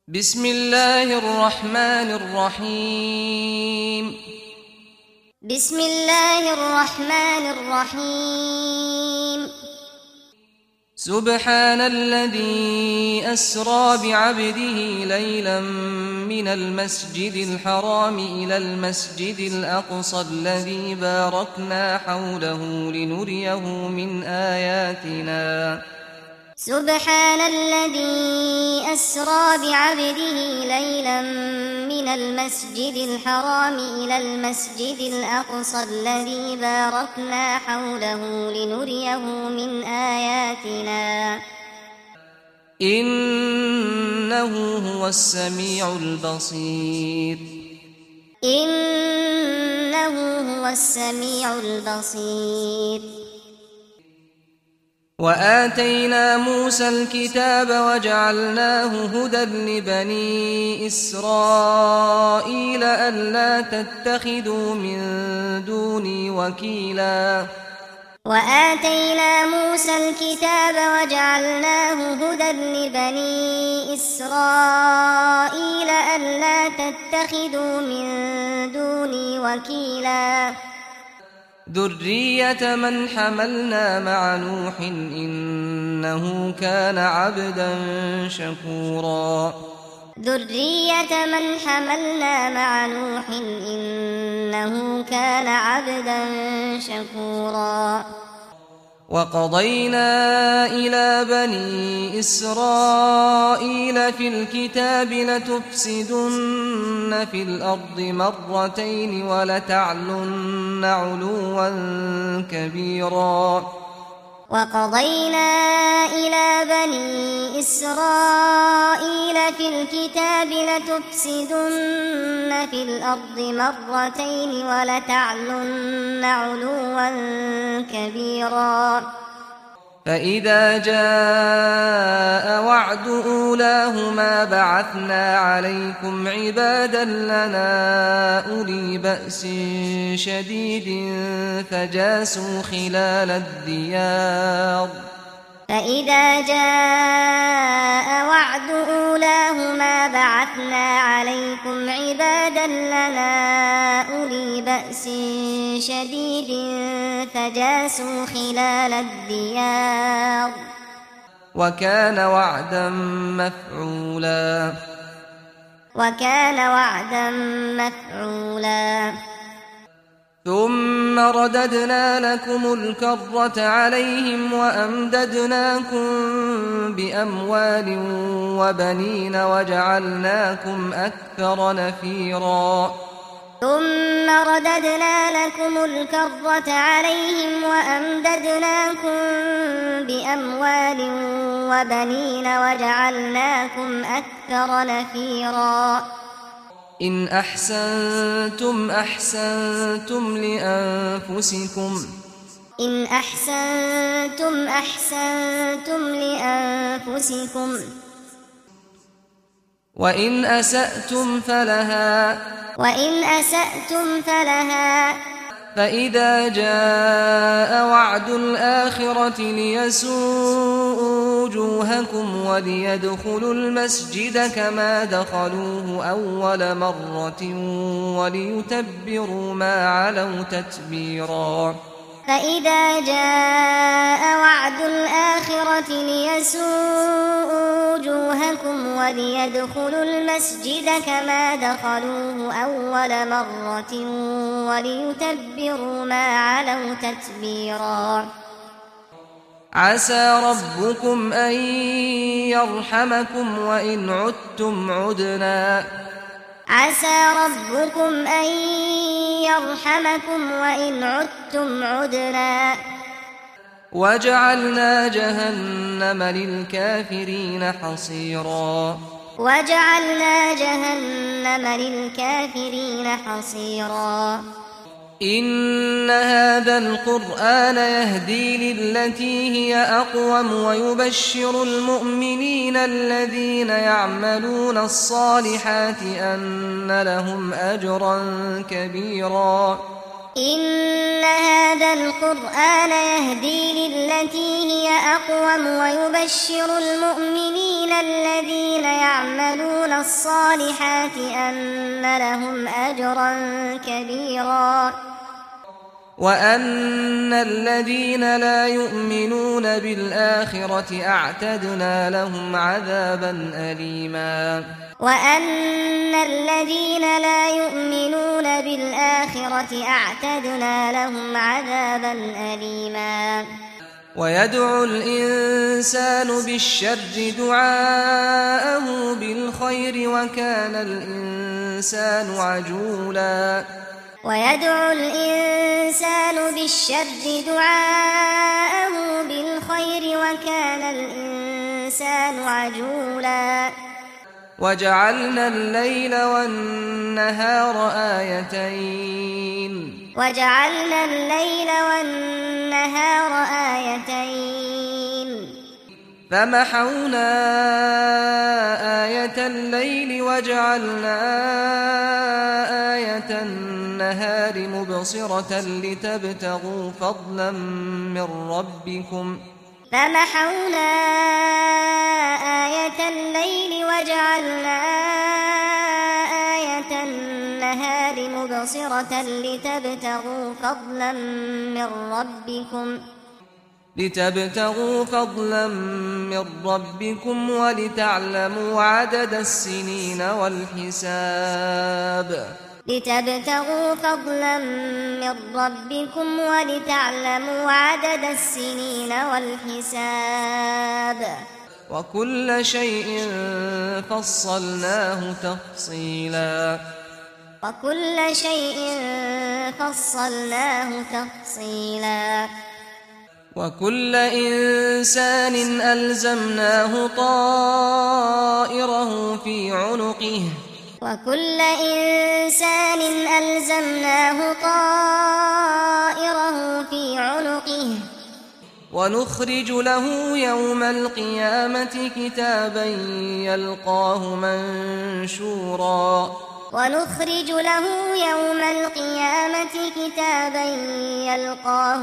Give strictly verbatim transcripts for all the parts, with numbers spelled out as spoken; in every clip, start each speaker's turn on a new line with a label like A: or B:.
A: بسم الله الرحمن الرحيم
B: بسم الله الرحمن الرحيم
A: سبحان الذي أسرى بعبده ليلا من المسجد الحرام إلى المسجد الأقصى الذي باركنا حوله لنريه من آياتنا
B: سبحان الذي أسرى بعبده ليلا من المسجد الحرام إلى المسجد الأقصى الذي باركنا حوله لنريه من آياتنا
A: إنه هو السميع البصير
B: إنه هو السميع البصير
A: وآتينا موسى الكتاب وجعلناه هدى لبني إسرائيل ألا تتخذوا من دوني وكيلا
B: وآتينا موسى الكتاب وجعلناه هدى لبني إسرائيل ألا تتخذوا من دوني وكيلا
A: ذرية من حملنا مع نوح إنه كان عبدا شكورا
B: ذرية من حملنا مع نوح إنه كان عبدا شكورا
A: وقضينا إلى بني إسرائيل في الكتاب لتفسدن في الأرض مرتين ولتعلن علوا كبيرا
B: وقضينا إلى بني إسرائيل في الكتاب لتفسدن في الأرض مرتين ولتعلن علوا كبيرا
A: فإذا جاء وعد أولاهما بعثنا عليكم عبادا لنا أولي بأس شديد فجاسوا خلال الديار
B: فإذا جاء وعد أولاهما بعثنا عليكم عبادا لنا أولي بأس شديد فجاسوا خلال الديار
A: وكان وعدا مفعولا
B: وكان وعدا مفعولا
A: ثم رددنا لكم الكرة عليهم وأمددناكم بأموال وبنين وجعلناكم أكثر نفيرا
B: ثم رددنا لكم الكرة عليهم وأمددناكم بأموال وبنين وجعلناكم أكثر نفيرا
A: إن أحسنتم أحسنتم لأنفسكم
B: إن أحسنتم أحسنتم لأنفسكم
A: وإن أسأتم فلها
B: وإن أسأتم فلها
A: فإذا جاء وعد الآخرة ليسوءوا وجوهكم وليدخلوا المسجد كما دخلوه أول مرة وليتبروا ما علوا تتبيرا
B: فإذا جاء وعد الآخرة ليسوءوا وجوهكم وليدخلوا المسجد كما دخلوه أول مرة وليتبروا ما علوا تتبيرا
A: عسى ربكم أن يرحمكم وإن عدتم عدنا
B: عسى ربكم أن يرحمكم وإن عدتم عدنا
A: وجعلنا جهنم للكافرين حصيرا
B: وجعلنا جهنم للكافرين حصيرا
A: إن هذا القرآن يهدي للتي هي أقوم ويبشر المؤمنين الذين يعملون الصالحات أن لهم أجرا كبيرا
B: إن هذا القرآن يهدي للتي هي أقوم ويبشر المؤمنين الذين يعملون الصالحات أن لهم أجرا كبيرا
A: وأن الذين لا يؤمنون بالآخرة أعتدنا لهم عذابا أليما
B: وأن الذين لا يؤمنون بالآخرة أعتدنا لهم عذابا أليما
A: ويدعو الإنسان بالشر دعاءه بالخير وكان الإنسان عجولا
B: ويدعو الإنسان بالشر دعاءه بالخير وكان الإنسان عجولا
A: وجعلنا الليل والنهار آيتين
B: وجعلنا الليل والنهار آيتين
A: فمحونا آية الليل وجعلنا آية النهار مبصرة لتبتغوا فضلا من ربكم
B: فمحونا آية الليل وجعلنا آية النهار مبصرة لتبتغوا فضلا من ربكم
A: لتبتغوا فضلا من ربكم ولتعلموا عدد السنين والحساب
B: لتبتغوا فضلا من ربكم ولتعلموا عدد السنين والحساب
A: وكل شيء فصلناه تفصيلا
B: وكل شيء فصلناه تفصيلا
A: وكل إنسان ألزمناه طائره في عنقه
B: وكل إنسان ألزمناه طائره في عنقه
A: ونخرج له يوم القيامة كتابا يلقاه منشورا
B: ونخرج له يوم القيامة كتابا يلقاه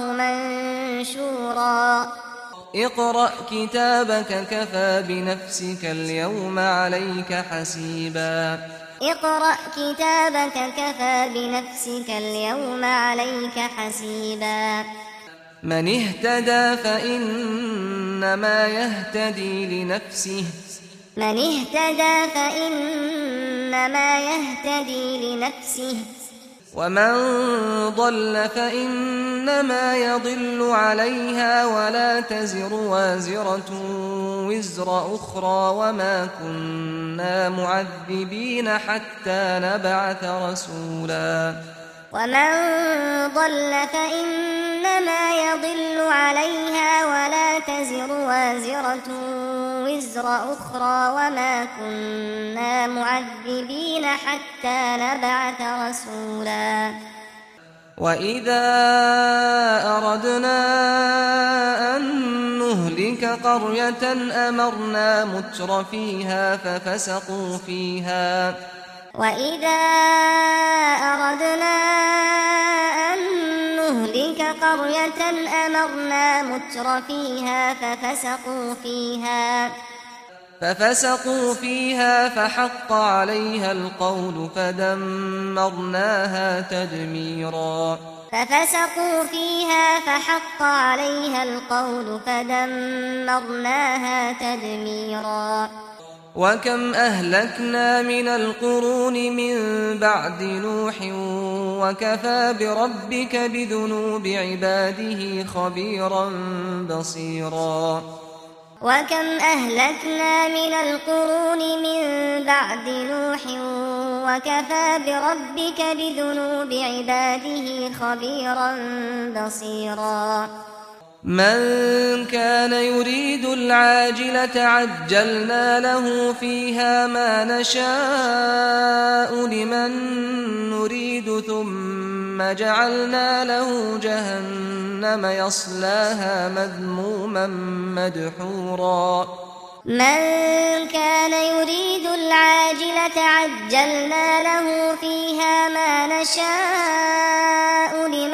B: منشورا
A: اقرأ كتابك كفى بنفسك اليوم عليك حسيبا
B: اقرأ كتابك كفى بنفسك اليوم عليك حسيبا
A: من اهتدى فإنما يهتدي لنفسه
B: من اهتدى فإنما يهتدي لنفسه
A: ومن ضل فإنما يضل عليها ولا تزر وازرة وزر أخرى وما كنا معذبين حتى نبعث رسولا
B: ومن ضل فإنما يضل عليها ولا تزر وازرة وزر أخرى وما كنا معذبين حتى نبعث رسولا
A: وإذا أردنا أن نهلك قرية أمرنا متر فيها ففسقوا فيها
B: وإذا أردنا أن نهلك قرية أمرنا متر فيها ففسقوا فيها
A: ففسقوا فيها فحق عليها القول فدمرناها تدميرا
B: ففسقوا فيها فحق عليها القول فدمرناها تدميرا
A: وكم أهلكنا من القرون من بعد نوح وكفى بربك بذنوب عباده خبيرا بصيرا
B: وكم أهلكنا من القرون من بعد نوح وكفى بربك بذنوب عباده خبيرا بصيرا
A: من كان يريد العاجلة عجلنا له فيها ما نشاء لمن نريد ثم جعلنا له جهنم يصلاها مذموما مدحورا
B: من كان يريد العاجلة عجلنا له فيها ما نشاء لمن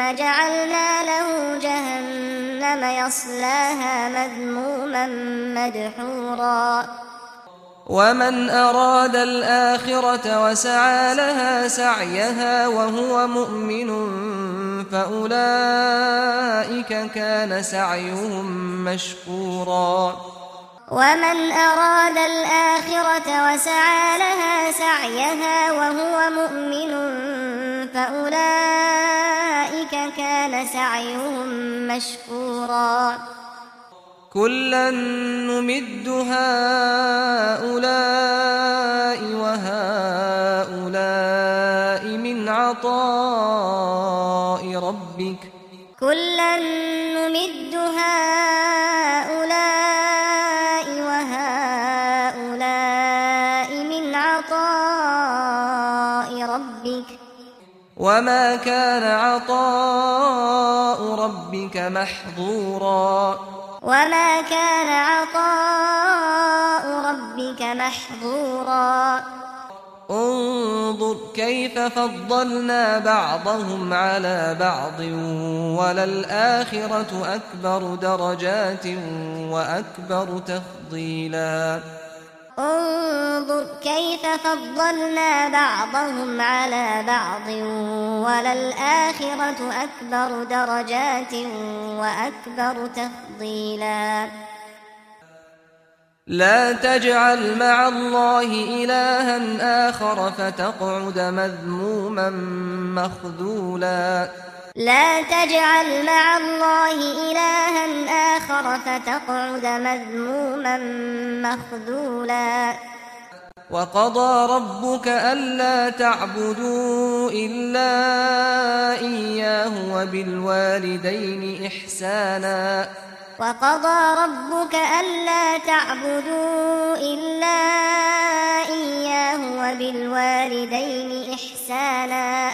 B: وجعلنا له جهنم يصلاها مذموما مدحورا
A: ومن أراد الآخرة وسعى لها سعيها وهو مؤمن فأولئك كان سعيهم مشكورا
B: ومن أراد الآخرة وسعى لها سعيها وهو مؤمن فأولئك كان سعيهم مشكورا
A: كلا نمد هؤلاء وهؤلاء من عطاء ربك
B: كلا نمد هؤلاء وهؤلاء من عطاء ربك
A: وما كان عطاء ربك محظورا
B: وما كان عطاء ربك محظورا
A: انظر كيف فضلنا بعضهم على بعض وللآخرة أكبر درجات وأكبر تفضيلا
B: انظر كيف فضلنا بعضهم على بعض وللآخرة أكبر درجات وأكبر تفضيلا
A: لا تجعل مع الله إلها آخر فتقعد مذموما مخذولا
B: لا تجعل مع الله إلها آخر فتقعد مذموما مخذولا
A: وقضى ربك ألا تعبدوا إلا إياه وبالوالدين إحسانا
B: وقضى ربك ألا تعبدوا إلا إياه وبالوالدين إحسانا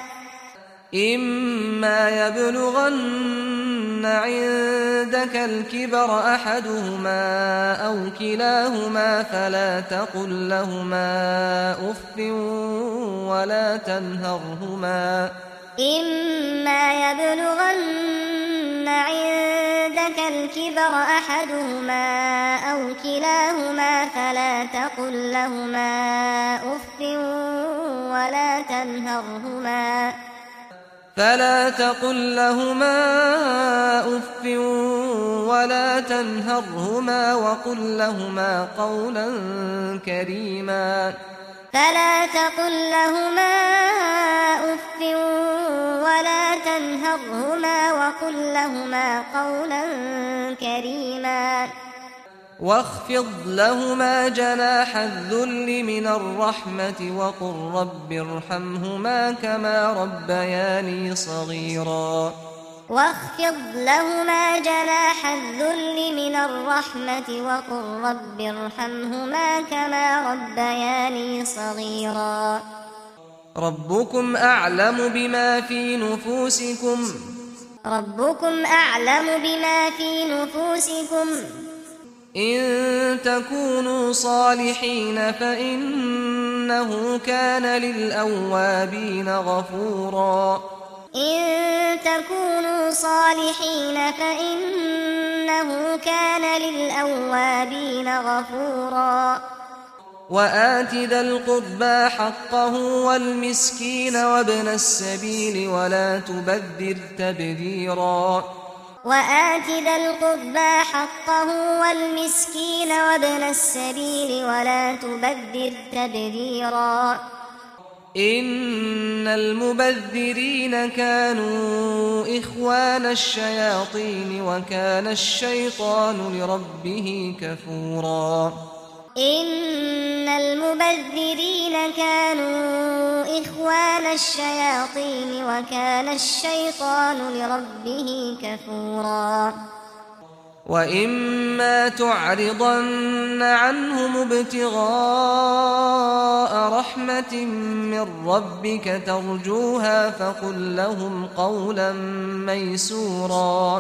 A: إما يبلغن عندك الكبر أحدهما أو كلاهما فلا تقل لهما أف ولا تنهرهما
B: إما يبلغن عندك الكبر أحدهما أو كلاهما فلا تقل لهما أف ولا تنهرهما
A: فلا تقل لهما أف ولا تنهرهما وقل لهما قولا كريما
B: فلا تقل لهما أف ولا تنهرهما وقل لهما قولا كريما
A: واخفض لهما جناح الذل من الرحمة وقل رب ارحمهما كما ربياني صغيرا
B: واخفض لهما جناح الذل من الرحمة وقل رب ارحمهما كما ربياني صغيرا
A: ربكم أعلم بما في نفوسكم
B: ربكم أعلم بما في نفوسكم
A: إن تكونوا صالحين فإنه كان للأوابين غفورا
B: إن تكونوا صالحين فإنه كان للأوابين غفورا
A: وآت ذا القربى حقه والمسكين وابن السبيل ولا تبذر تبذيرا
B: وآت ذا القربى حقه والمسكين وابن السبيل ولا تبذر تبذيرا
A: إن المبذرين كانوا إخوان الشياطين وكان الشيطان لربه كفورا
B: إن المبذرين كانوا إخوان الشياطين وكان الشيطان لربه كفورا
A: وإما تعرضن عنهم ابتغاء رحمة من ربك ترجوها فقل لهم قولا ميسورا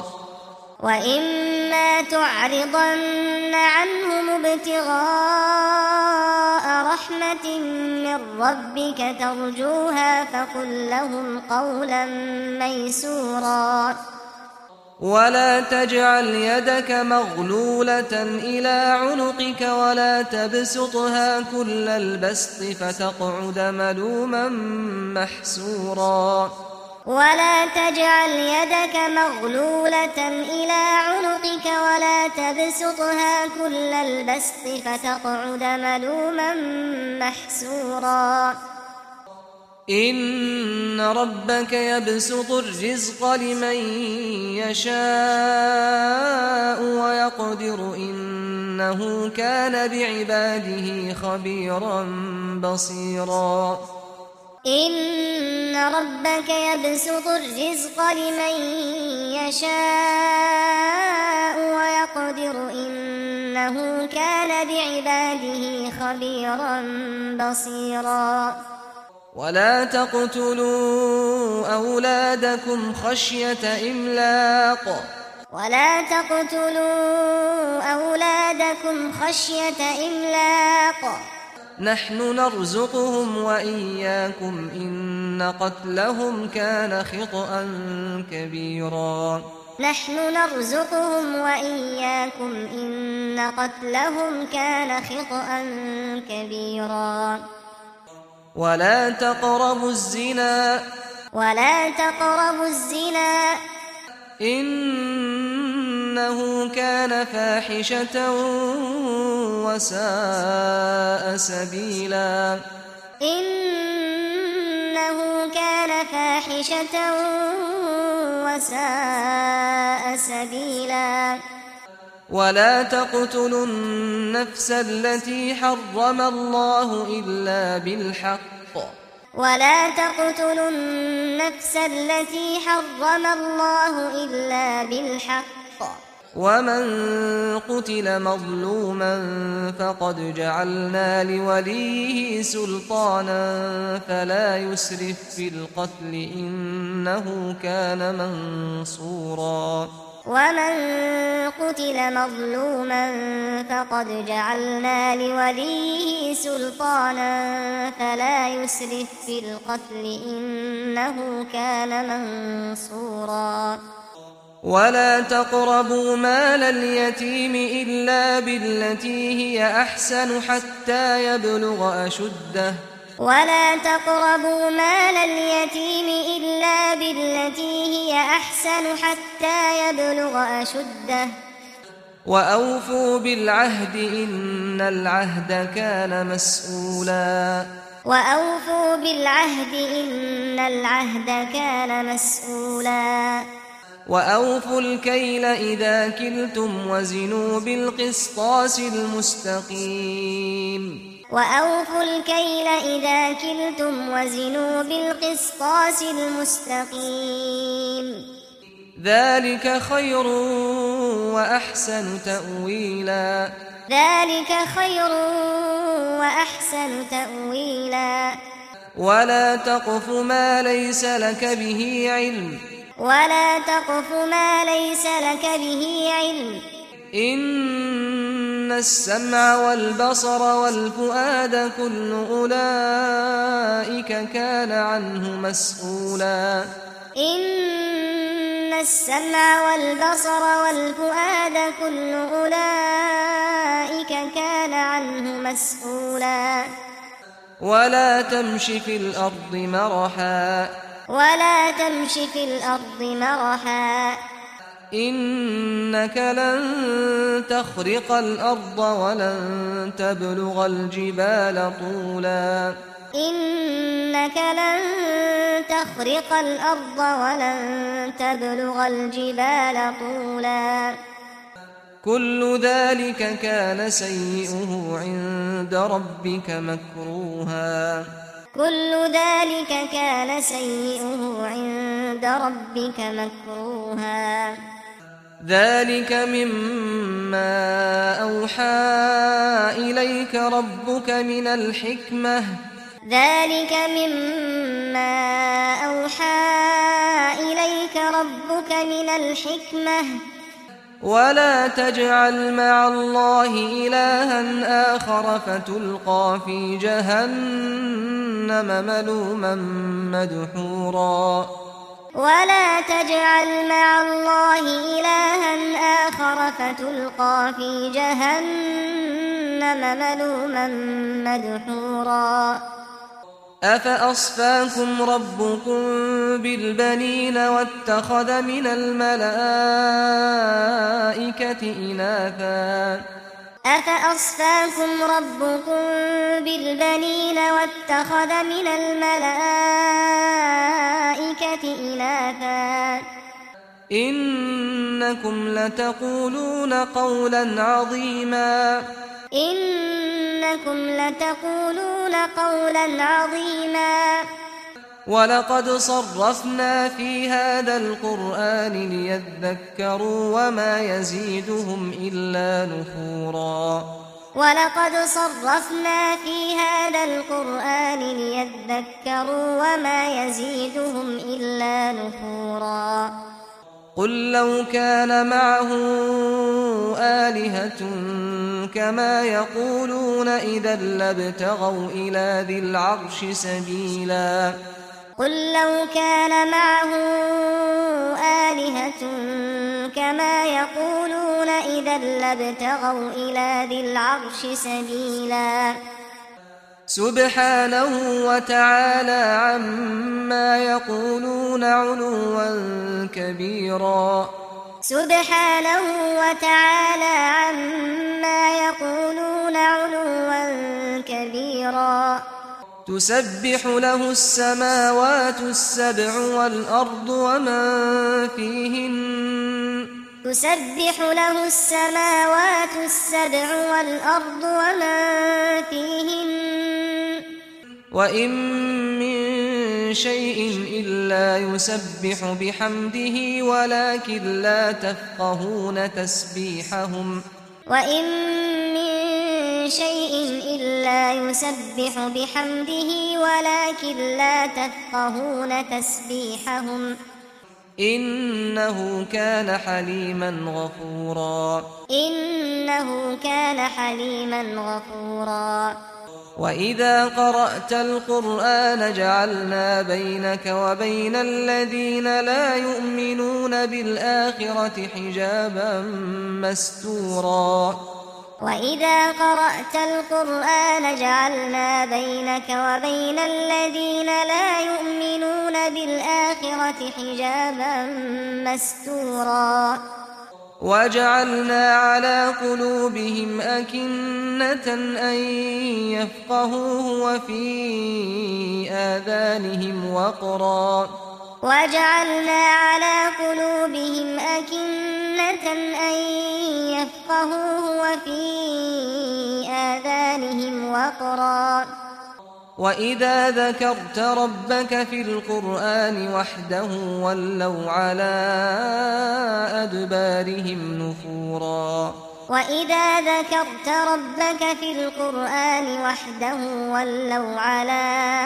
B: وإما تعرضن عنهم ابتغاء رحمة رحمة من ربك ترجوها فقل لهم قولا ميسورا
A: ولا تجعل يدك مغلولة إلى عنقك ولا تبسطها كل البسط فتقعد ملوما محسورا
B: ولا تجعل يدك مغلولة إلى عنقك ولا تبسطها كل البسط فتقعد ملوما محسورا
A: إن ربك يبسط الرزق لمن يشاء ويقدر إنه كان بعباده خبيرا بصيرا
B: إن ربك يبسط الرزق لمن يشاء ويقدر إنه كان بعباده خبيرا بصيرا
A: ولا تقتلوا أولادكم خشية إملاق
B: ولا تقتلوا أولادكم خشية إملاق
A: نحن نرزقهم وإياكم إن قتلهم كان خطأ كبيرا
B: نحن نرزقهم وإياكم إن قتلهم كان خطأ كبيرا
A: ولا تقربوا الزنا
B: ولا تقربوا الزنا
A: إنه كان فاحشة وساء سبيلا
B: إنه كان فاحشة وساء سبيلا
A: ولا تقتلوا النفس التي حرم الله إلا بالحق
B: ولا تقتلوا النفس التي حرم الله إلا بالحق
A: ومن قتل مظلوما فقد جعلنا لوليه سلطانا فلا يسرف في القتل إنه كان منصورا
B: ومن قتل مظلوما فقد جعلنا لوليه سلطانا فلا يسرف في القتل إنه كان منصورا
A: ولا تقربوا مال اليتيم إلا بالتي هي أحسن حتى يبلغ أشده
B: ولا تقربوا مال اليتيم إلا بالتي هي أحسن حتى يبلغ أشده
A: وأوفوا بالعهد إن العهد كان مسؤولا
B: وأوفوا بالعهد إن العهد كان مسؤولا
A: وأوفوا الكيل إذا كلتم وزنوا بالقسطاس المستقيم
B: وأوفوا الكيل إذا كلتم وزنوا بالقسطاس المستقيم
A: ذلك خير وأحسن تأويلا
B: ذلك خير وأحسن تأويلا
A: ولا تقف ما ليس لك به علم
B: ولا تقف ما ليس لك به علم
A: إن السمع والبصر والفؤاد كل أولئك كان عنه مسؤولا
B: إن السمع والبصر والفؤاد كل أولئك كان عنه مسؤولا
A: ولا تمش في الأرض مرحا
B: ولا تمش في الأرض مرحا
A: إنك لن تخرق الأرض ولن تبلغ الجبال طولا
B: إنك لن تخرق الأرض ولن تبلغ الجبال طولا
A: كل ذلك كان سيئه عند ربك مكروها
B: كل ذلك كان سيئه عند ربك مكروها
A: ذلك مما أوحى إليك ربك من الحكمة
B: ذلك مما أوحى إليك ربك من الحكمة
A: ولا تجعل مع الله إلها آخر فتلقى في جهنم ملوما مدحورا
B: ولا تجعل مع الله إلها آخر فتلقى في جهنم ملوما مدحورا
A: أفأصفاكم ربكم بالبنين واتخذ من الملائكة إناثا
B: أفأصفاكم ربكم بالبنين واتخذ من الملائكة إناثا
A: إنكم لتقولون قولا عظيما
B: إنكم لتقولون قولا عظيما
A: ولقد صرفنا في هذا القرآن ليذكروا وما يزيدهم إلا نفورا
B: ولقد صرفنا في هذا القرآن ليذكروا وما يزيدهم إلا نفورا
A: قل لو كان معه آلهة كما يقولون إذا لابتغوا إلى ذي العرش سبيلا
B: قل لو كان معه آلهة كما يقولون إذا لابتغوا إلى ذي العرش سبيلا
A: سبحانه وتعالى عما يقولون علوا كبيرا
B: سبحانه وتعالى عما يقولون علوا كبيرا
A: تسبح له السماوات السبع والأرض ومن فيهن
B: تسبح له السماوات السبع والأرض ومن فيهن
A: وإن من شيء إلا يسبح بحمده ولكن لا تفقهون تسبيحهم
B: وإن من شيء إلا يسبح بحمده ولكن لا تفقهون تسبيحهم
A: إنه كان حليما غفورا
B: إنه كان حليما غفورا
A: وإذا قرأت القرآن جعلنا بينك وبين الذين لا يؤمنون بالآخرة حجابا مستورا
B: وإذا قرأت القرآن جعلنا بينك وبين الذين لا يؤمنون بالآخرة حجابا مستورا
A: وجعلنا على قلوبهم أكنة أن يفقهوه وفي آذانهم وقرا
B: وجعلنا على قلوبهم أكنة أن يفقهوه وفي آذانهم وقرا
A: وإذا ذكرت ربك في القرآن وحده ولوا على أدبارهم نفورا
B: وإذا ذكرت ربك في القرآن وحده ولوا على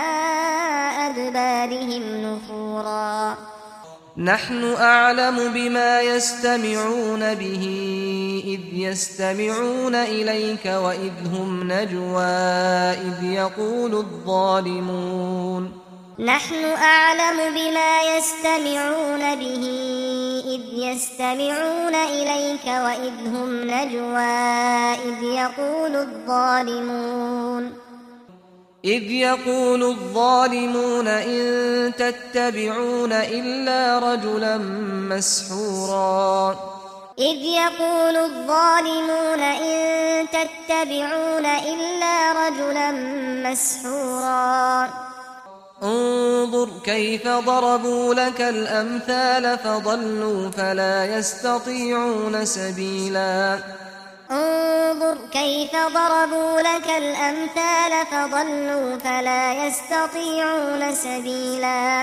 B: أدبارهم نفورا
A: نحن أعلم بما يستمعون به إذ يستمعون إليك وإذ هم نجوى إذ يقول الظالمون
B: نحن أعلم بما يستمعون به إذ يستمعون إليك وإذ هم نجوى إذ يقول الظالمون
A: إذ يقول الظالمون إن تتبعون إلا رجلا مسحورا
B: إذ يقول الظالمون إن تتبعون إلا رجلا مسحورا
A: انظر كيف ضربوا لك الأمثال فضلوا فلا يستطيعون سبيلا
B: انظر كيف ضربوا لك الأمثال فضلوا فلا يستطيعون سبيلا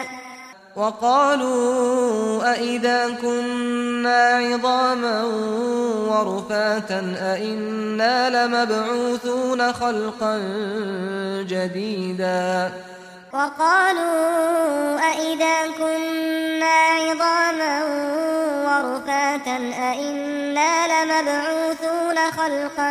A: وقالوا أئذا كنا عظاما ورفاتا أئنا لمبعوثون خلقا جديدا
B: وقالوا أئذا كنا عظاما ورفاتا أئنا لمبعوثون خلقا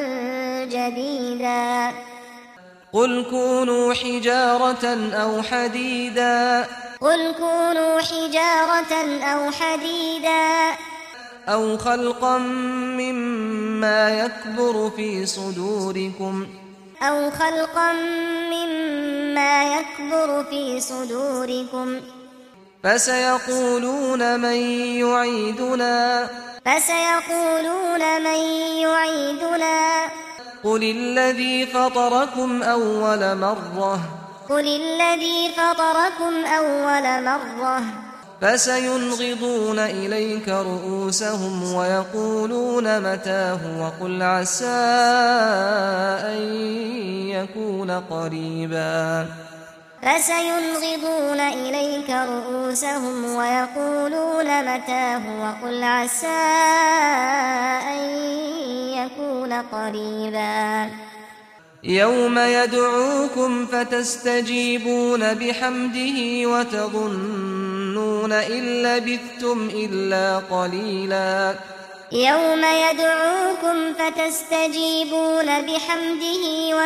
B: جديدا
A: قل كونوا حجارة أو حديدا
B: قل كونوا حجارة أو حديدا
A: أو خلقا مما يكبر في صدوركم
B: أو خلقا مما يكبر في صدوركم
A: فسيقولون من يعيدنا
B: فسيقولون من يعيدنا
A: قل الذي فطركم أول مرة
B: قل الذي فطركم أول مرة
A: فسينغضون إليك رؤوسهم ويقولون متاه وقل عسى أن يكون قريبا
B: فسينغضون إليك رؤوسهم ويقولون متاه وقل عسى أن يكون قريبا
A: يوم يدعوكم فتستجيبون بحمده وتظنون إن لبثتم إلا قليلا
B: يوم يدعوكم فتستجيبون بحمده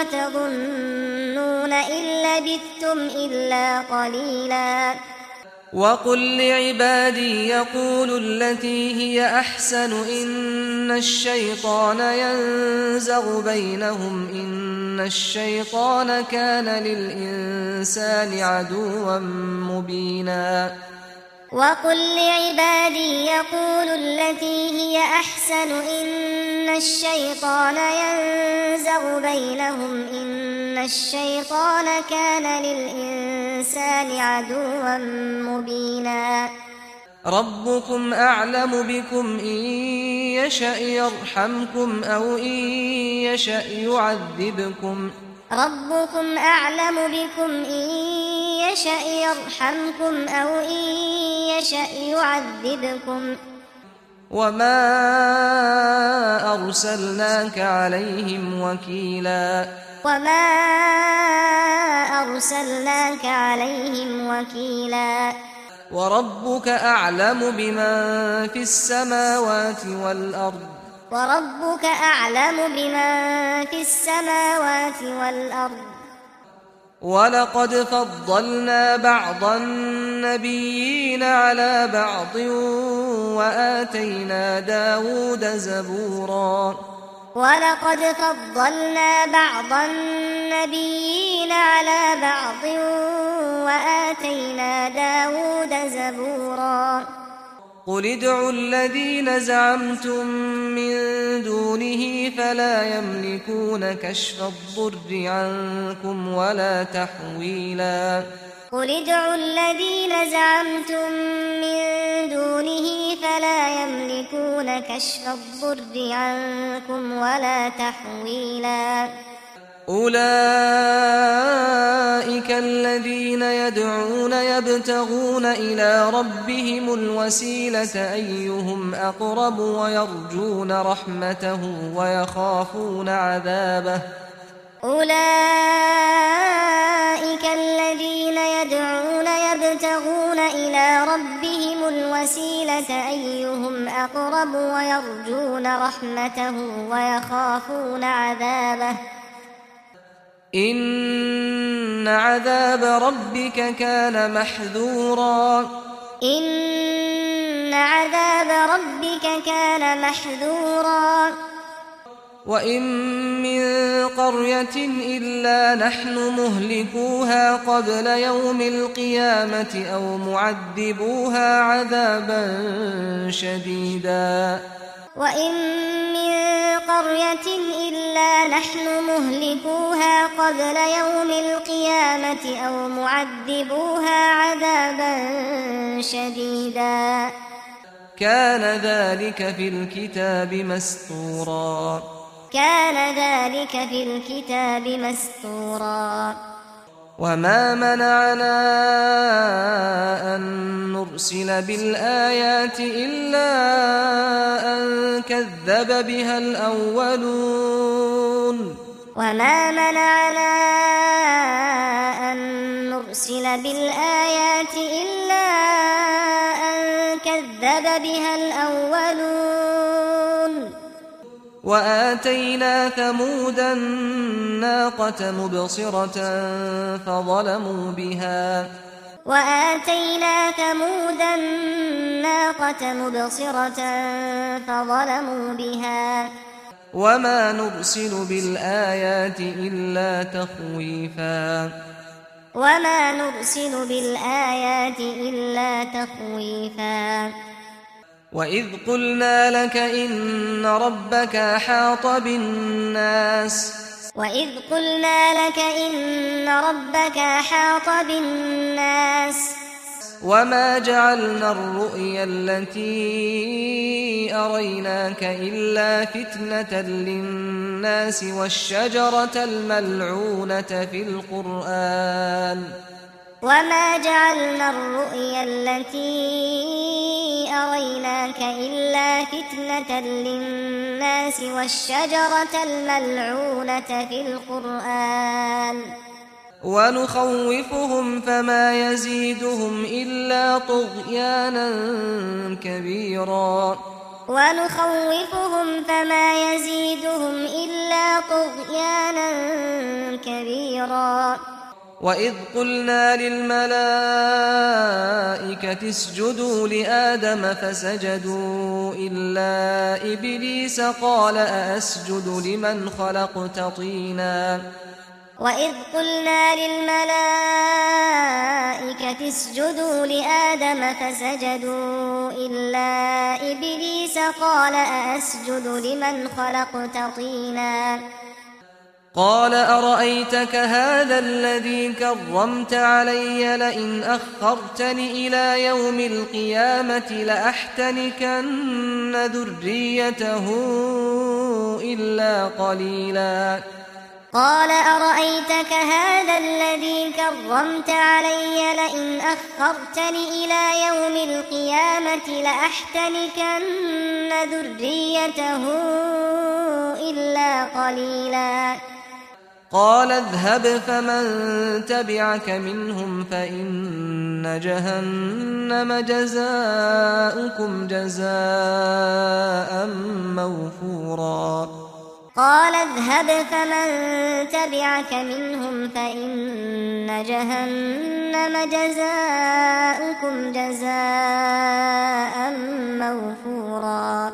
B: وتظنون إن لبثتم إلا قليلا
A: وقل لعبادي يقولوا التي هي أحسن إن الشيطان ينزغ بينهم إن الشيطان كان للإنسان عدوا مبينا
B: وقل لعبادي يقولوا التي هي أحسن إن الشيطان ينزغ بينهم إن الشيطان كان للإنسان عدوا مبينا
A: ربكم أعلم بكم إن يشأ يرحمكم أو إن يشأ يعذبكم
B: ربكم أعلم بكم إن يشأ يرحمكم أو إن يشأ يعذبكم
A: وما أرسلناك عليهم وكيلا
B: وما أرسلناك عليهم وكيلا
A: وربك أعلم بمن في السماوات والأرض
B: وربك أعلم بمن في السماوات والأرض
A: ولقد فضلنا بعض النبيين على بعض وآتينا داود زبورا
B: ولقد فضلنا بعض النبيين على بعض وآتينا داود زبورا
A: قل ادعوا الذين زعمتم من دونه فلا يملكون كشف الضر عنكم ولا تحويلا
B: قل ادعوا الذين زعمتم من دونه فلا يملكون كشف الضر عنكم ولا تحويلا
A: أولئك الذين يدعون يبتغون إلى ربهم الوسيلة أيهم أقرب ويرجون رحمته ويخافون عذابه
B: أولئك الذين يدعون يبتغون إلى ربهم الوسيلة أيهم أقرب ويرجون رحمته ويخافون عذابه
A: إن عذاب ربك كان محذورا
B: إن عذاب ربك كان محذورا
A: وإن من قرية إلا نحن مهلكوها قبل يوم القيامة أو معذبوها عذابا شديدا
B: وإن من قرية إلا نحن مهلكوها قبل يوم القيامة أو معذبوها عذابا شديدا
A: كان ذلك في الكتاب مسطورا
B: كان ذلك في الكتاب مسطورا
A: وما منعنا أن نرسل بالآيات إلا أن كذب بها الأولون
B: وما منعنا أن نرسل بالآيات إلا أن كذب بها الأولون
A: وآتينا ثمود الناقة مبصرة فظلموا بها
B: وآتينا ثمود الناقة مبصرة فظلموا بها
A: وما نرسل بالآيات إلا تخويفا
B: وما نرسل بالآيات إلا تخويفا
A: وإذ قلنا لك إن ربك أحاط بالناس
B: وإذ قلنا لك إن ربك أحاط بالناس
A: وما جعلنا الرؤيا التي أريناك إلا فتنة للناس والشجرة الملعونة في القرآن
B: وما جعلنا الرؤيا التي أريناك إلا فتنة للناس والشجرة الملعونة في القرآن
A: ونخوفهم فما يزيدهم إلا طغيانا كبيرا
B: ونخوفهم فما يزيدهم إلا طغيانا كبيرا
A: وإذ قلنا للملائكة اسجدوا لآدم فسجدوا إلا إبليس قال أأسجد لمن خلقت طينا
B: وإذ قلنا للملائكة اسجدوا لآدم فسجدوا إلا إبليس قال أأسجد لمن خلقت طينا
A: قال أرأيتك هذا الذي كرمت علي لئن أخرتني إلى يوم القيامة لأحتنكن ذريته إلا قليلا
B: قال أرأيتك هذا الذي كرمت علي لئن أخرتني إلى يوم القيامة لأحتنكن ذريته إلا قليلا
A: قال اذهب فمن تبعك منهم فإن جهنم جزاؤكم جزاء موفورا
B: قال اذهب فمن تبعك منهم فإن جهنم جزاؤكم جزاء موفورا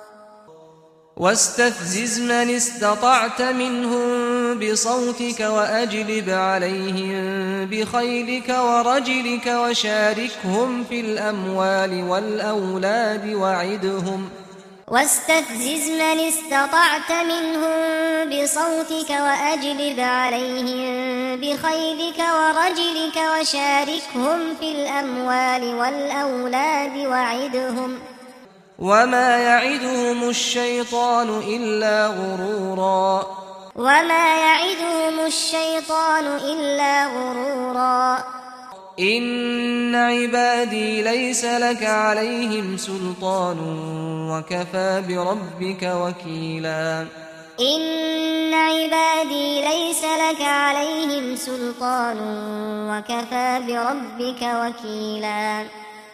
A: واستفزز من استطعت منهم بصوتك وأجلب عليهم بخيلك ورجلك وشاركهم في الأموال والأولاد وعدهم
B: واستفزز من استطعت منهم بصوتك وأجلب عليهم بخيلك ورجلك وشاركهم في الأموال والأولاد وعدهم
A: وما يعدهم الشيطان إلا غرورا
B: وما يعدهم الشيطان إلا غرورا
A: إن عبادي ليس لك عليهم سلطان وكفى بربك وكيلا
B: إن عبادي ليس لك عليهم سلطان وكفى بربك وكيلا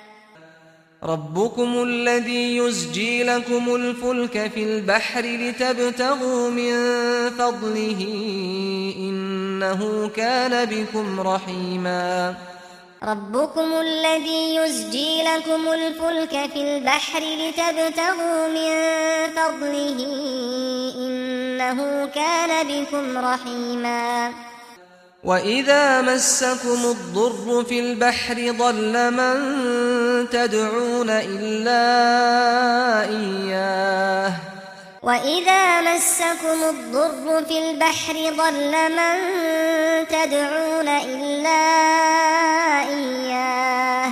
A: ربكم الذي يزجي لكم الفلك في البحر لتبتغوا من فضله إنه كان بكم رحيما
B: ربكم الذي يزجي لكم الفلك في البحر لتبتغوا من فضله إنه كان بكم رحيما
A: وإذا مسكم الضر في البحر ضل من تدعون إلا إياه
B: وإذا مسكم الضر في البحر ضل من تدعون إلا إياه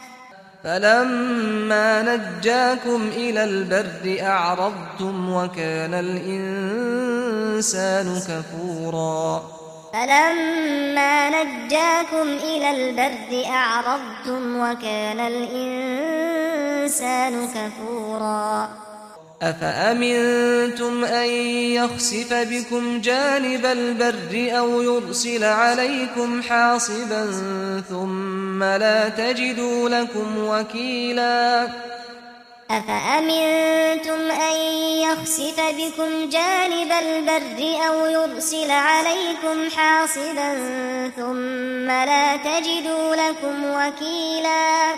A: فلما نجاكم إلى البر أعرضتم وكان الإنسان كفورا
B: فلما نجاكم إلى البر أعرضتم وكان الإنسان كفورا
A: أفأمنتم أن يخسف بكم جانب البر أو يرسل عليكم حاصبا ثم لا تجدوا لكم وكيلا
B: أفأمنتم أن يخسف بكم جانب البر أو يرسل عليكم حاصبا ثم لا تجدوا لكم وكيلا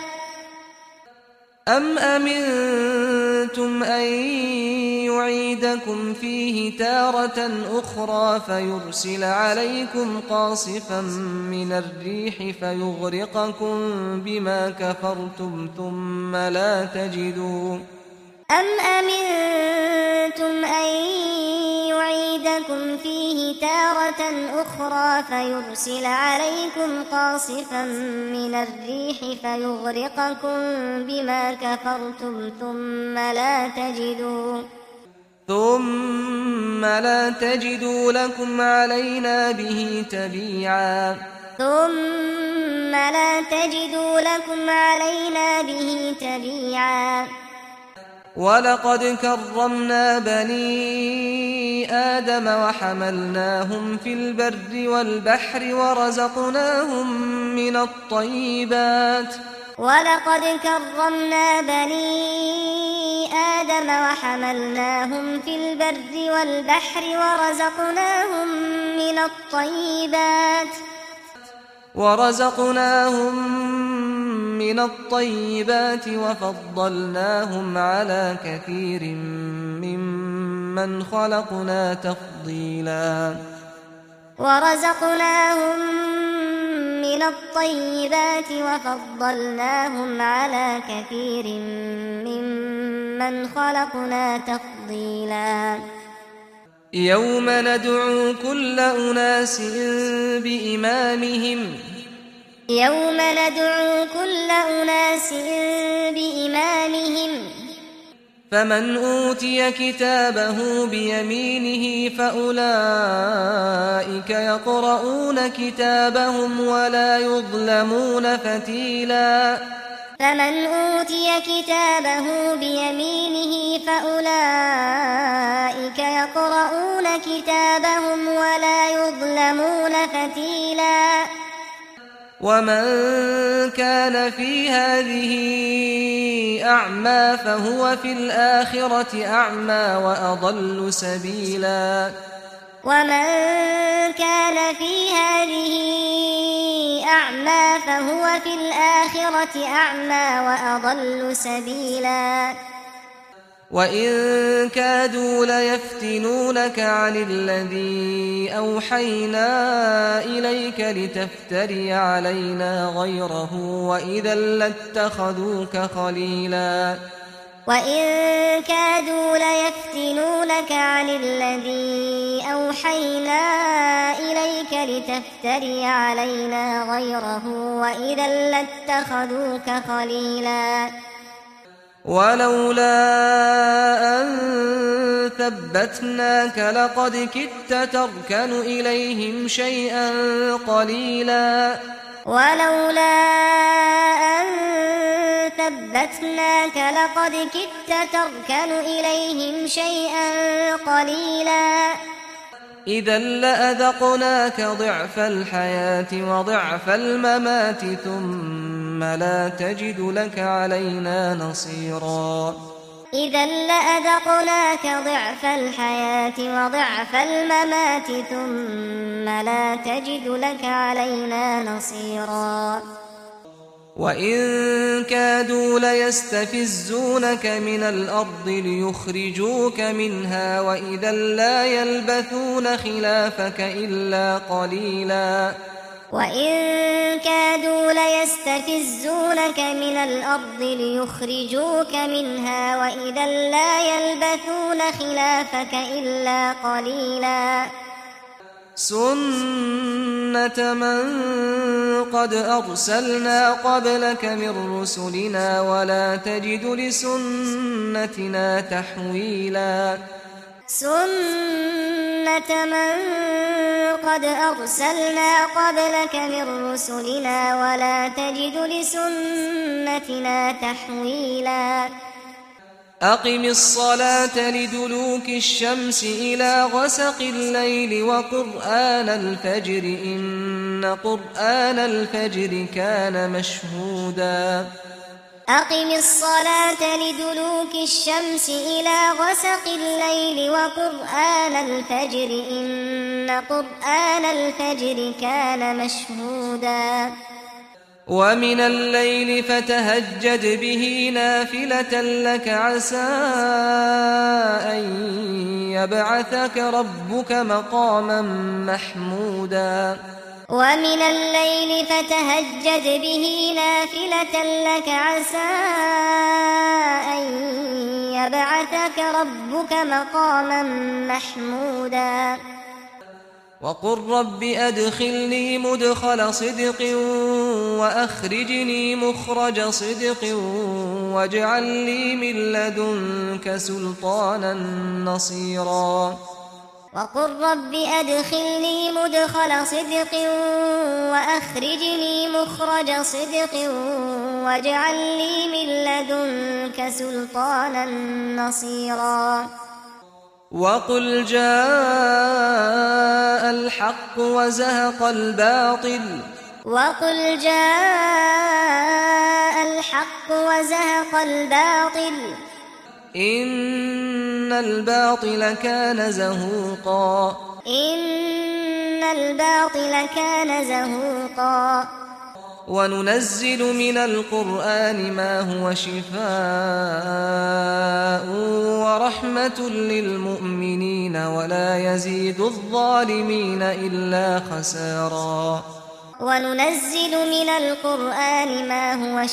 A: أم أمنتم أن يعيدكم فيه تارة أخرى فيرسل عليكم قاصفا من الريح فيغرقكم بما كفرتم ثم لا تجدوا
B: أم أمنتم أن يعيدكم فيه تارة أخرى فيرسل عليكم قاصفا من الريح فيغرقكم بما كفرتم ثم لا تجدوا
A: ثم لا تجدوا لكم علينا به تبيعا
B: ثم لا تجدوا لكم علينا به تبيعا
A: ولقد كرمنا بني آدم وحملناهم في البر والبحر ورزقناهم من الطيبات
B: ولقد كرمنا بني آدم وحملناهم في البر والبحر ورزقناهم من الطيبات
A: ورزقناهم من الطيبات وفضلناهم على كثير ممن خلقنا تفضيلا
B: ورزقناهم من الطيبات وفضلناهم على كثير ممن خلقنا تفضيلا
A: يوم ندعو كل أناس بإمامهم
B: يوم ندعو كل أناس بإمامهم
A: فمن أوتي كتابه بيمينه فأولئك يقرؤون كتابهم ولا يظلمون فتيلا
B: فمن أوتي كتابه بيمينه فأولئك يقرؤون كتابهم ولا يظلمون فتيلا
A: ومن كان في هذه أعمى فهو في الآخرة أعمى وأضل سبيلا
B: ومن كان في هذه أعمى فهو في الآخرة أعمى وأضل سبيلا
A: وإن كادوا ليفتنونك عن الذي أوحينا إليك لتفتري علينا غيره وإذا لاتخذوك خليلا
B: وإن كادوا ليفتنونك عن الذي أوحينا إليك لتفتري علينا غيره وإذا لاتخذوك خليلا
A: ولولا أن ثبتناك لقد كدت تركن إليهم شيئا قليلا
B: ولولا أن ثبتناك لقد كدت تركن إليهم شيئا قليلا
A: إذا لأذقناك ضعف الحياة وضعف الممات ثم لا تجد لك علينا نصيرا
B: إذا لأذقناك ضعف الحياة وضعف الممات ثم لا تجد لك علينا نصيرا
A: وإن كادوا ليستفزونك من الأرض ليخرجوك منها وإذا لا يلبثون خلافك إلا قليلا
B: وإن كادوا ليستفزونك من الأرض ليخرجوك منها وإذا لا يلبثون خلافك إلا قليلا
A: سنة من قد أرسلنا قبلك من رسلنا ولا تجد لسنتنا تحويلا
B: سنة من قد أرسلنا قبلك من رسلنا ولا تجد لسنتنا تحويلا
A: أقم الصلاة لدلوك الشمس إلى غسق الليل وقرآن الفجر إن قرآن الفجر كان مشهودا
B: أقم الصلاة لدلوك الشمس إلى غسق الليل وقرآن الفجر إن قرآن الفجر كان مشهودا
A: ومن الليل فتهجد به نافلة لك عسى أن يبعثك ربك مقاما محمودا
B: ومن الليل فتهجد به نافلة لك عسى أن يبعثك ربك مقاما محمودا
A: وقل رب أدخلني مدخل صدق وأخرجني مخرج صدق واجعل لي من لدنك سلطانا نصيرا
B: وقل رب أدخلني مدخل صدق وأخرجني مخرج صدق واجعل لي من لدنك سلطانا نصيرا
A: وقل جاء الحق وزهق الباطل
B: وقل جاء الحق وزهق الباطل
A: إن الباطل كان زهوقا
B: إن الباطل كان زهوقا
A: وننزل من القرآن ما هو شفاء ورحمة للمؤمنين ولا يزيد الظالمين إلا خسارا
B: وننزل من القرآن ما هو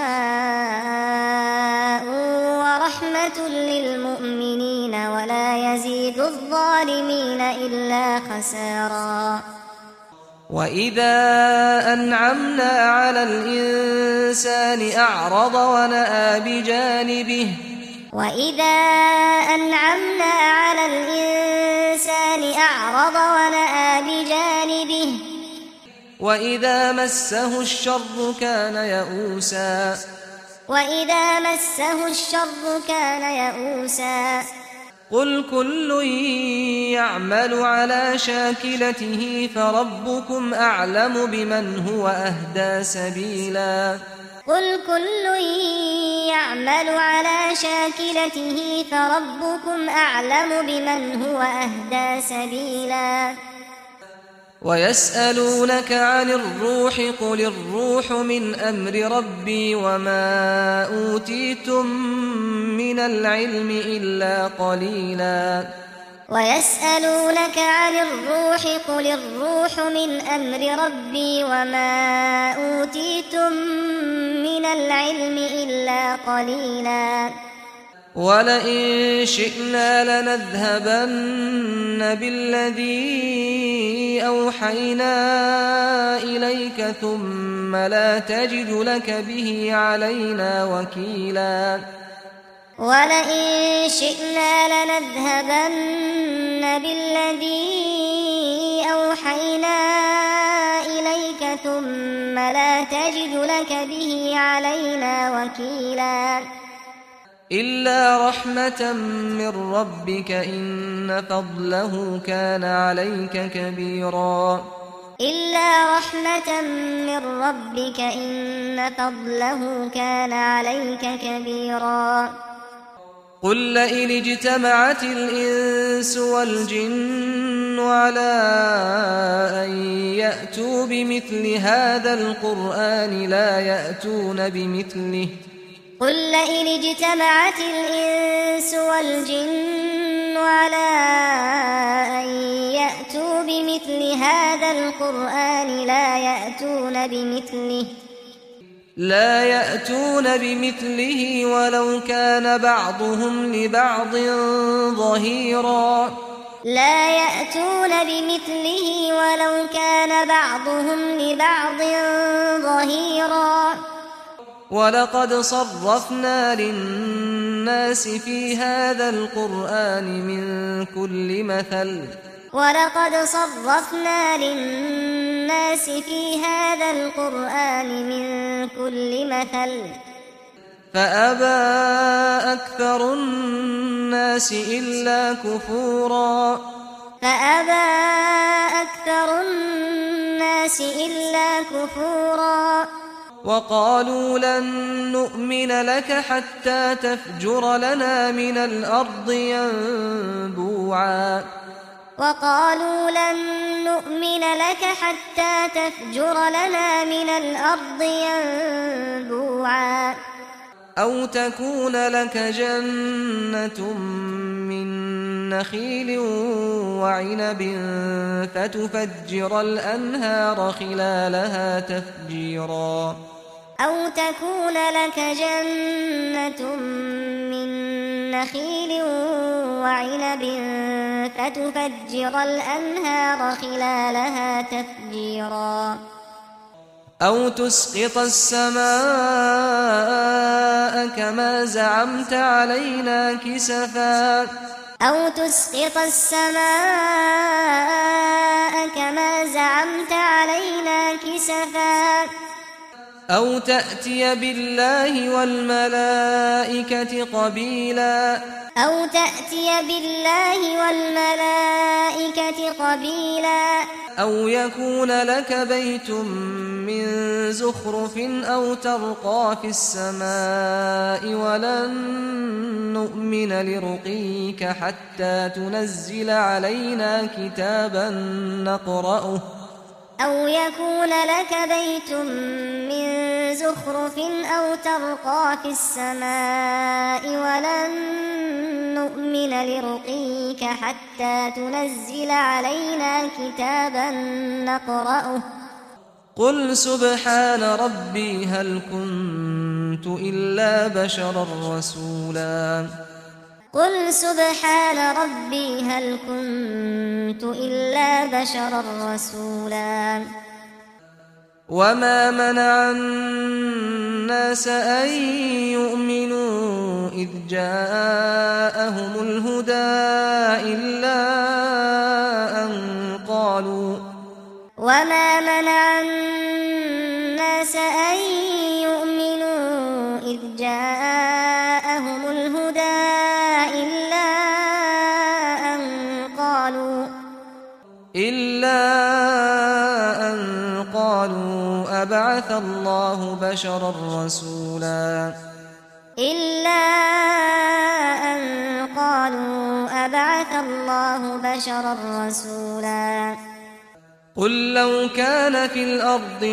B: شفاء ورحمة للمؤمنين ولا يزيد الظالمين إلا خسارا
A: وإذا أنعمنا على الإنسان أعرض ونأى بجانبه
B: وإذا أنعمنا على الإنسان أعرض ونأى بجانبه
A: وإذا مسه الشر كان يئوسا
B: وإذا مسه الشر كان يئوسا
A: قل كل يعمل على شاكلته فربكم أعلم بمن هو أهدى سبيلا
B: قل كل يعمل على شاكلته فربكم أعلم بمن هو أهدى سبيلا
A: ويسألونك عن الروح قل الروح من أمر ربي وما أوتيتم من العلم إلا قليلا
B: ويسألونك عن الروح قل الروح من أمر ربي وما أوتيتم من العلم إلا قليلا
A: ولئن شئنا لنذهبن بالذي أوحينا إليك ثم لا تجد لك به علينا وكيلا
B: ولئن شئنا لنذهبن بالذي أوحينا إليك ثم لا تجد لك به علينا وكيلا
A: إلا رحمة من ربك إن فضله كان عليك كبيرا
B: إلا رحمة من ربك إن فضله كان عليك كبيرا
A: قل لئن اجتمعت الإنس والجن على أن يأتوا بمثل هذا القرآن لا يأتون بمثله
B: قل لئن اجتمعت الإنس والجن على أن يأتوا بمثل هذا القرآن لا يأتون بمثله
A: لا يأتون بمثله ولو كان بعضهم لبعض ظهيرا
B: لا يأتون بمثله ولو كان بعضهم لبعض ظهيرا
A: ولقد صرفنا للناس في هذا القرآن من كل مثل
B: ولقد صرفنا للناس في هذا القرآن من كل مثل
A: فأبى أكثر الناس إلا كفورا
B: فأبى أكثر الناس إلا كفورا
A: وقالوا لن نؤمن لك حتى تفجر لنا من الأرض ينبوعا
B: وقالوا لن نؤمن لك حتى تفجر لنا من الأرض ينبوعا
A: أو تكون لك جنة من نخيل وعنب فتفجر الأنهار خلالها تفجيرا
B: أو تكون لك جنة من نخيل وعنب فتفجر الأنهار خلالها تفجيرا
A: أو تسقط السماء كما زعمت علينا كسفا
B: أو تسقط السماء كما زعمت علينا كسفا
A: أو تأتي بالله والملائكة قبيلا
B: أو تأتي بالله والملائكة قبيلا
A: أو يكون لك بيت من زخرف أو ترقى في السماء ولن نؤمن لرقيك حتى تنزل علينا كتابا نقرأه
B: أو يكون لك بيت من زخرف أو ترقى في السماء ولن نؤمن لرقيك حتى تنزل علينا كتابا نقرأه
A: قل سبحان ربي هل كنت إلا بشرا رسولا
B: قل سبحان ربي هل كنت إلا بشرا رسولا
A: وما منع الناس أن يؤمنوا إذ جاءهم الهدى إلا أن قالوا
B: وما منع الناس أن يؤمنوا إذ جاءهم الهدى إلا أن قالوا
A: إلا أن قالوا أبعث الله بشرا رسولا
B: إلا أن قالوا أبعث الله بشرا رسولا
A: قل لو كان في الأرض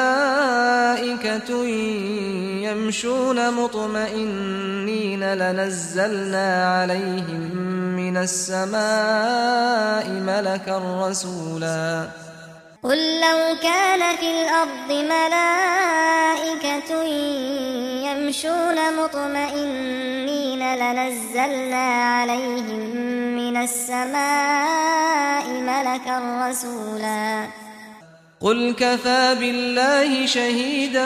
A: ملائكة يمشون مطمئنين لنزلنا عليهم من السماء ملكا رسولا
B: قل لو كان في الأرض ملائكة يمشون مطمئنين لنزلنا عليهم من السماء ملكا رسولا
A: قل كفى بالله شهيدا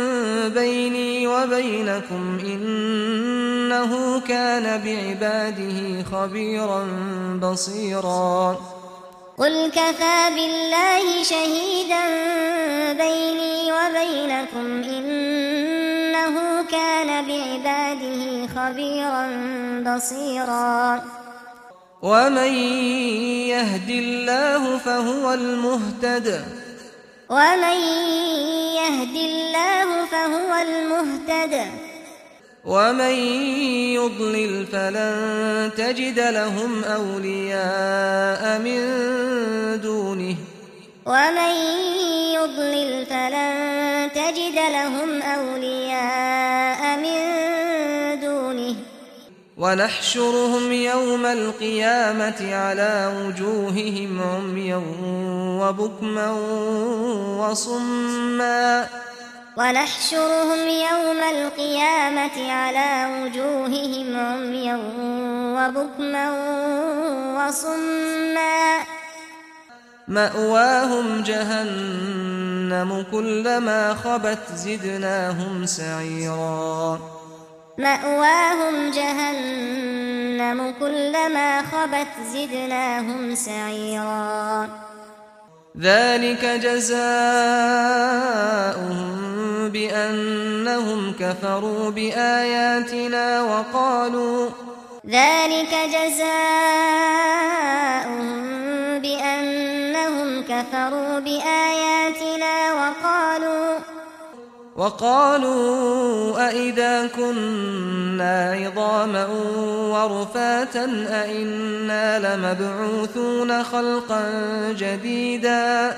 A: بيني وبينكم إنه كان بعباده خبيرا بصيرا
B: قل كفى بالله شهيدا بيني وبينكم إنه كان بعباده خبيرا بصيرا
A: ومن يهد الله فهو المهتد
B: ومن يهد الله فهو المهتد
A: ومن يضلل فلن تجد لهم أولياء من دونه
B: ومن يضلل فلن تجد لهم أولياء من دونه
A: ونحشرهم يوم القيامة على وجوههم عميا وبكما وصما
B: ونحشرهم يوم القيامة على وجوههم عميا وبكما وصما
A: مأواهم جهنم كلما خبت زدناهم سعيرا
B: مأواهم جهنم كلما خبت زدناهم سعيرا
A: ذلك جزاؤهم بأنهم كفروا بآياتنا وقالوا
B: ذلك جزاؤهم بأنهم كفروا بآياتنا وقالوا
A: وقالوا أئذا كنا عظاما ورفاتا أئنا لمبعوثون خلقا جديدا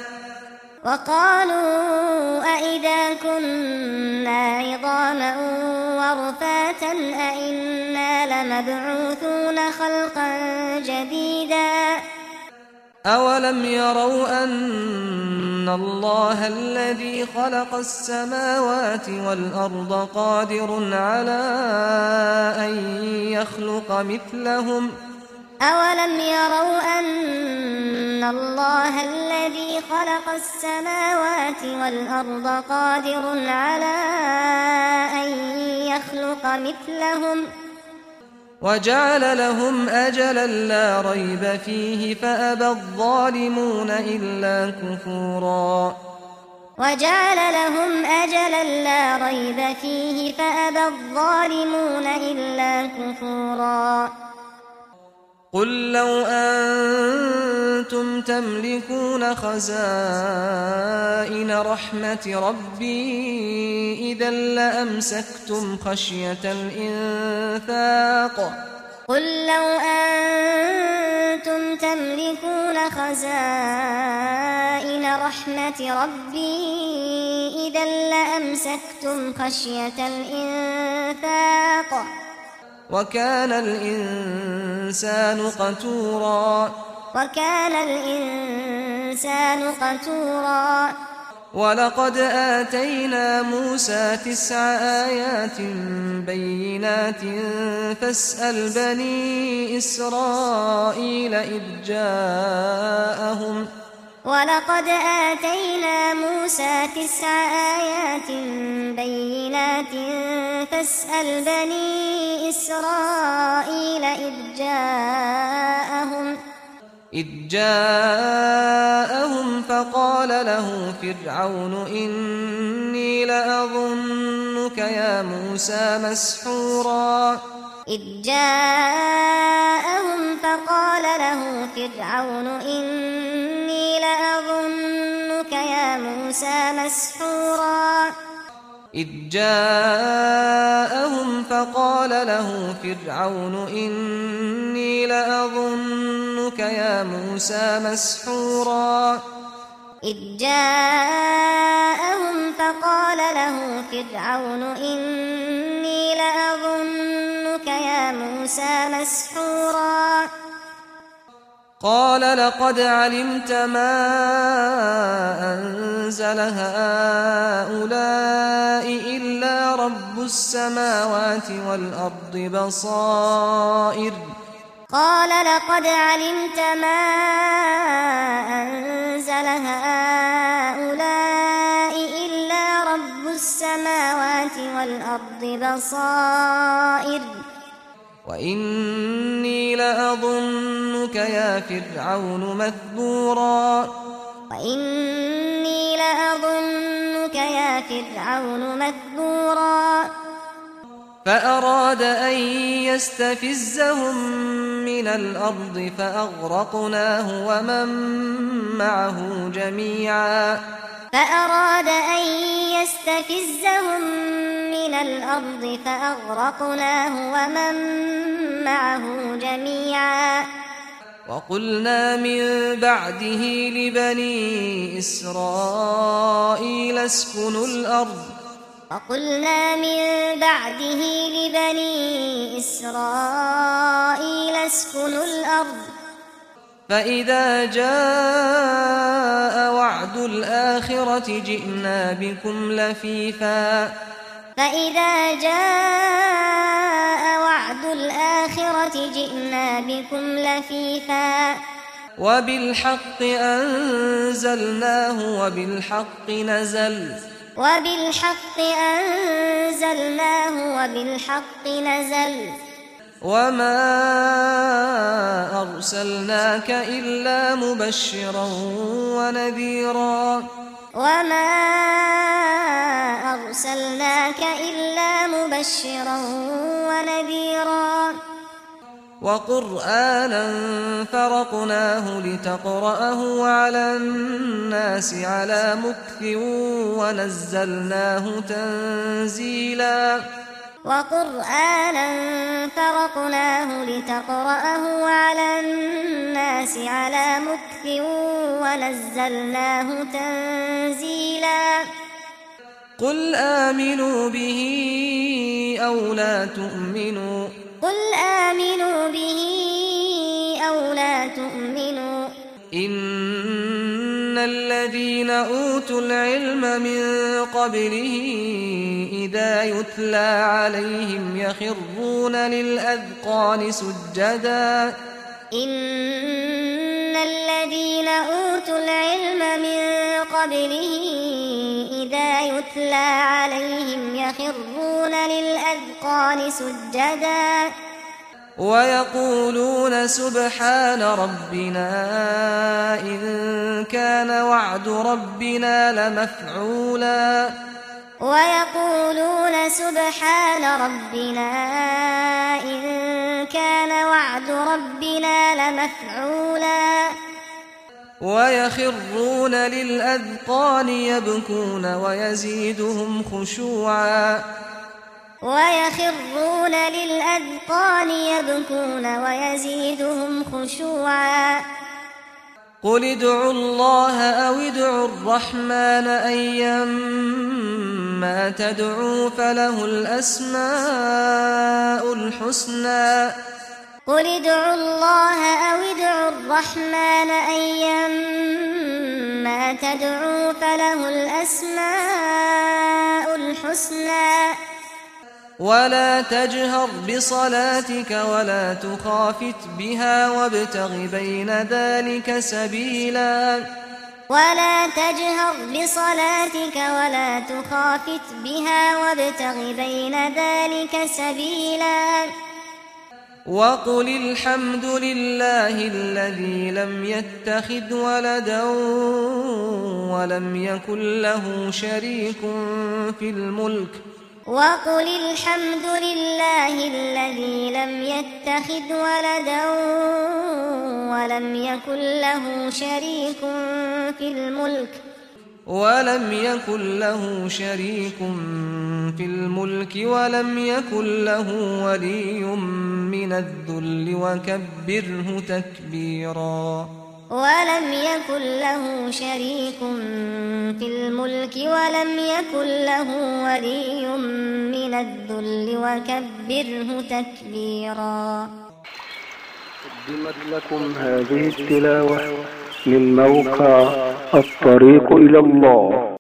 B: وقالوا أئذا كنا عظاما ورفاتا أئنا لمبعوثون خلقا جديدا
A: أولم يروا أن الله الذي خلق السماوات والأرض قادر على أن يخلق مثلهم
B: أولم يروا أن الله الذي خلق السماوات والأرض قادر على أن يخلق مثلهم
A: وجعل لهم أجلا لا ريب فيه فأبى الظالمون إلا كفورا
B: وجعل لهم أجلا لا ريب فيه فأبى الظالمون إلا كفورا
A: قل لو أنتم تملكون خزائن رحمة ربي إذا لأمسكتم خشية الإنفاق
B: قل لو أنتم تملكون خزائن رحمة ربي إذا لأمسكتم خشية الإنفاق
A: وكان الإنسان قتورا
B: وكان الإنسان قتورا
A: ولقد آتينا موسى تسع آيات بينات فاسأل بني إسرائيل إذ جاءهم
B: ولقد آتينا موسى تسع آيات بينات فاسأل بني إسرائيل إذ جاءهم
A: إذ جاءهم فقال له فرعون إني لأظنك يا موسى مسحورا
B: إذ جاءهم فقال له فرعون إني لأظنك يا موسى مسحورا
A: إذ جاءهم فقال له فرعون إني لأظنك يا موسى مسحورا
B: إذ جاءهم فقال له فرعون إني لأظنك يا موسى مسحورا
A: قال لقد علمت ما أنزل هؤلاء إلا رب السماوات والأرض بصائر
B: قال لقد علمت ما أنزل هؤلاء إلا رب السماوات والأرض بصائر
A: وإني لأظنك يا فرعون مثبورا
B: وإني لأظنك يا فرعون مثبورا
A: فأراد أن يستفزهم من الأرض فأغرقناه ومن معه جميعا
B: فأراد أن يستفزهم من الأرض فأغرقناه ومن معه جميعا
A: وقلنا من بعده لبني إسرائيل اسكنوا الأرض
B: وقلنا من بعده لبني إسرائيل اسكنوا الأرض
A: فإذا جاء وعد الآخرة جئنا بكم لفيفا
B: فإذا جاء وعد الآخرة جئنا بكم لفيفا
A: وبالحق أنزلناه وبالحق نزل
B: وبالحق أنزلناه وبالحق نزل
A: وما أرسلناك إلا مبشرا ونذيرا
B: وما أرسلناك إلا مبشرا ونذيرا
A: وقرآنا فرقناه لتقرأه على الناس على مكث ونزلناه تنزيلا
B: وقرآنا فرقناه لتقرأه على الناس على مكث ونزلناه تنزيلا
A: قل آمنوا به أو لا تؤمنوا
B: قل آمنوا به أو لا تؤمنوا
A: إن الذين أوتوا العلم من قبله إذا يتلى عليهم يخرون للأذقان سجدا
B: إن الذين أوتوا العلم من قبله إذا يتلى عليهم يخرون للأذقان سجدا
A: ويقولون سبحان ربنا إن كان وعد ربنا لمفعولا
B: ويقولون سبحان ربنا إن كان وعد ربنا لمفعولا
A: ويخرون للأذقان يبكون ويزيدهم خشوعا
B: ويخرون للأذقان يبكون ويزيدهم خشوعا
A: قل ادعوا الله أو ادعوا الرحمن أيما تدعوا فله الأسماء الحسنى
B: قل ادعوا الله أو ادعوا الرحمن أيما تدعوا فله الأسماء الحسنى
A: ولا تجهر بصلاتك ولا تخافت بها وابتغ بين ذلك سبيلا
B: ولا تجهر بصلاتك ولا تخافت بها وابتغ بين ذلك سبيلا
A: وقل الحمد لله الذي لم يتخذ ولدا ولم يكن له شريك في الملك
B: وقل الحمد لله الذي لم يتخذ ولدا ولم يكن له شريك في الملك
A: ولم يكن له شريك في الملك ولم يكن له ولي من الذل وكبره تكبيرا
B: ولم يكن له شريك في الملك ولم يكن له ولي من الذل وكبره تكبيرا.
C: قدمت لكم هذه التلاوة من موقع الطريق إلى الله.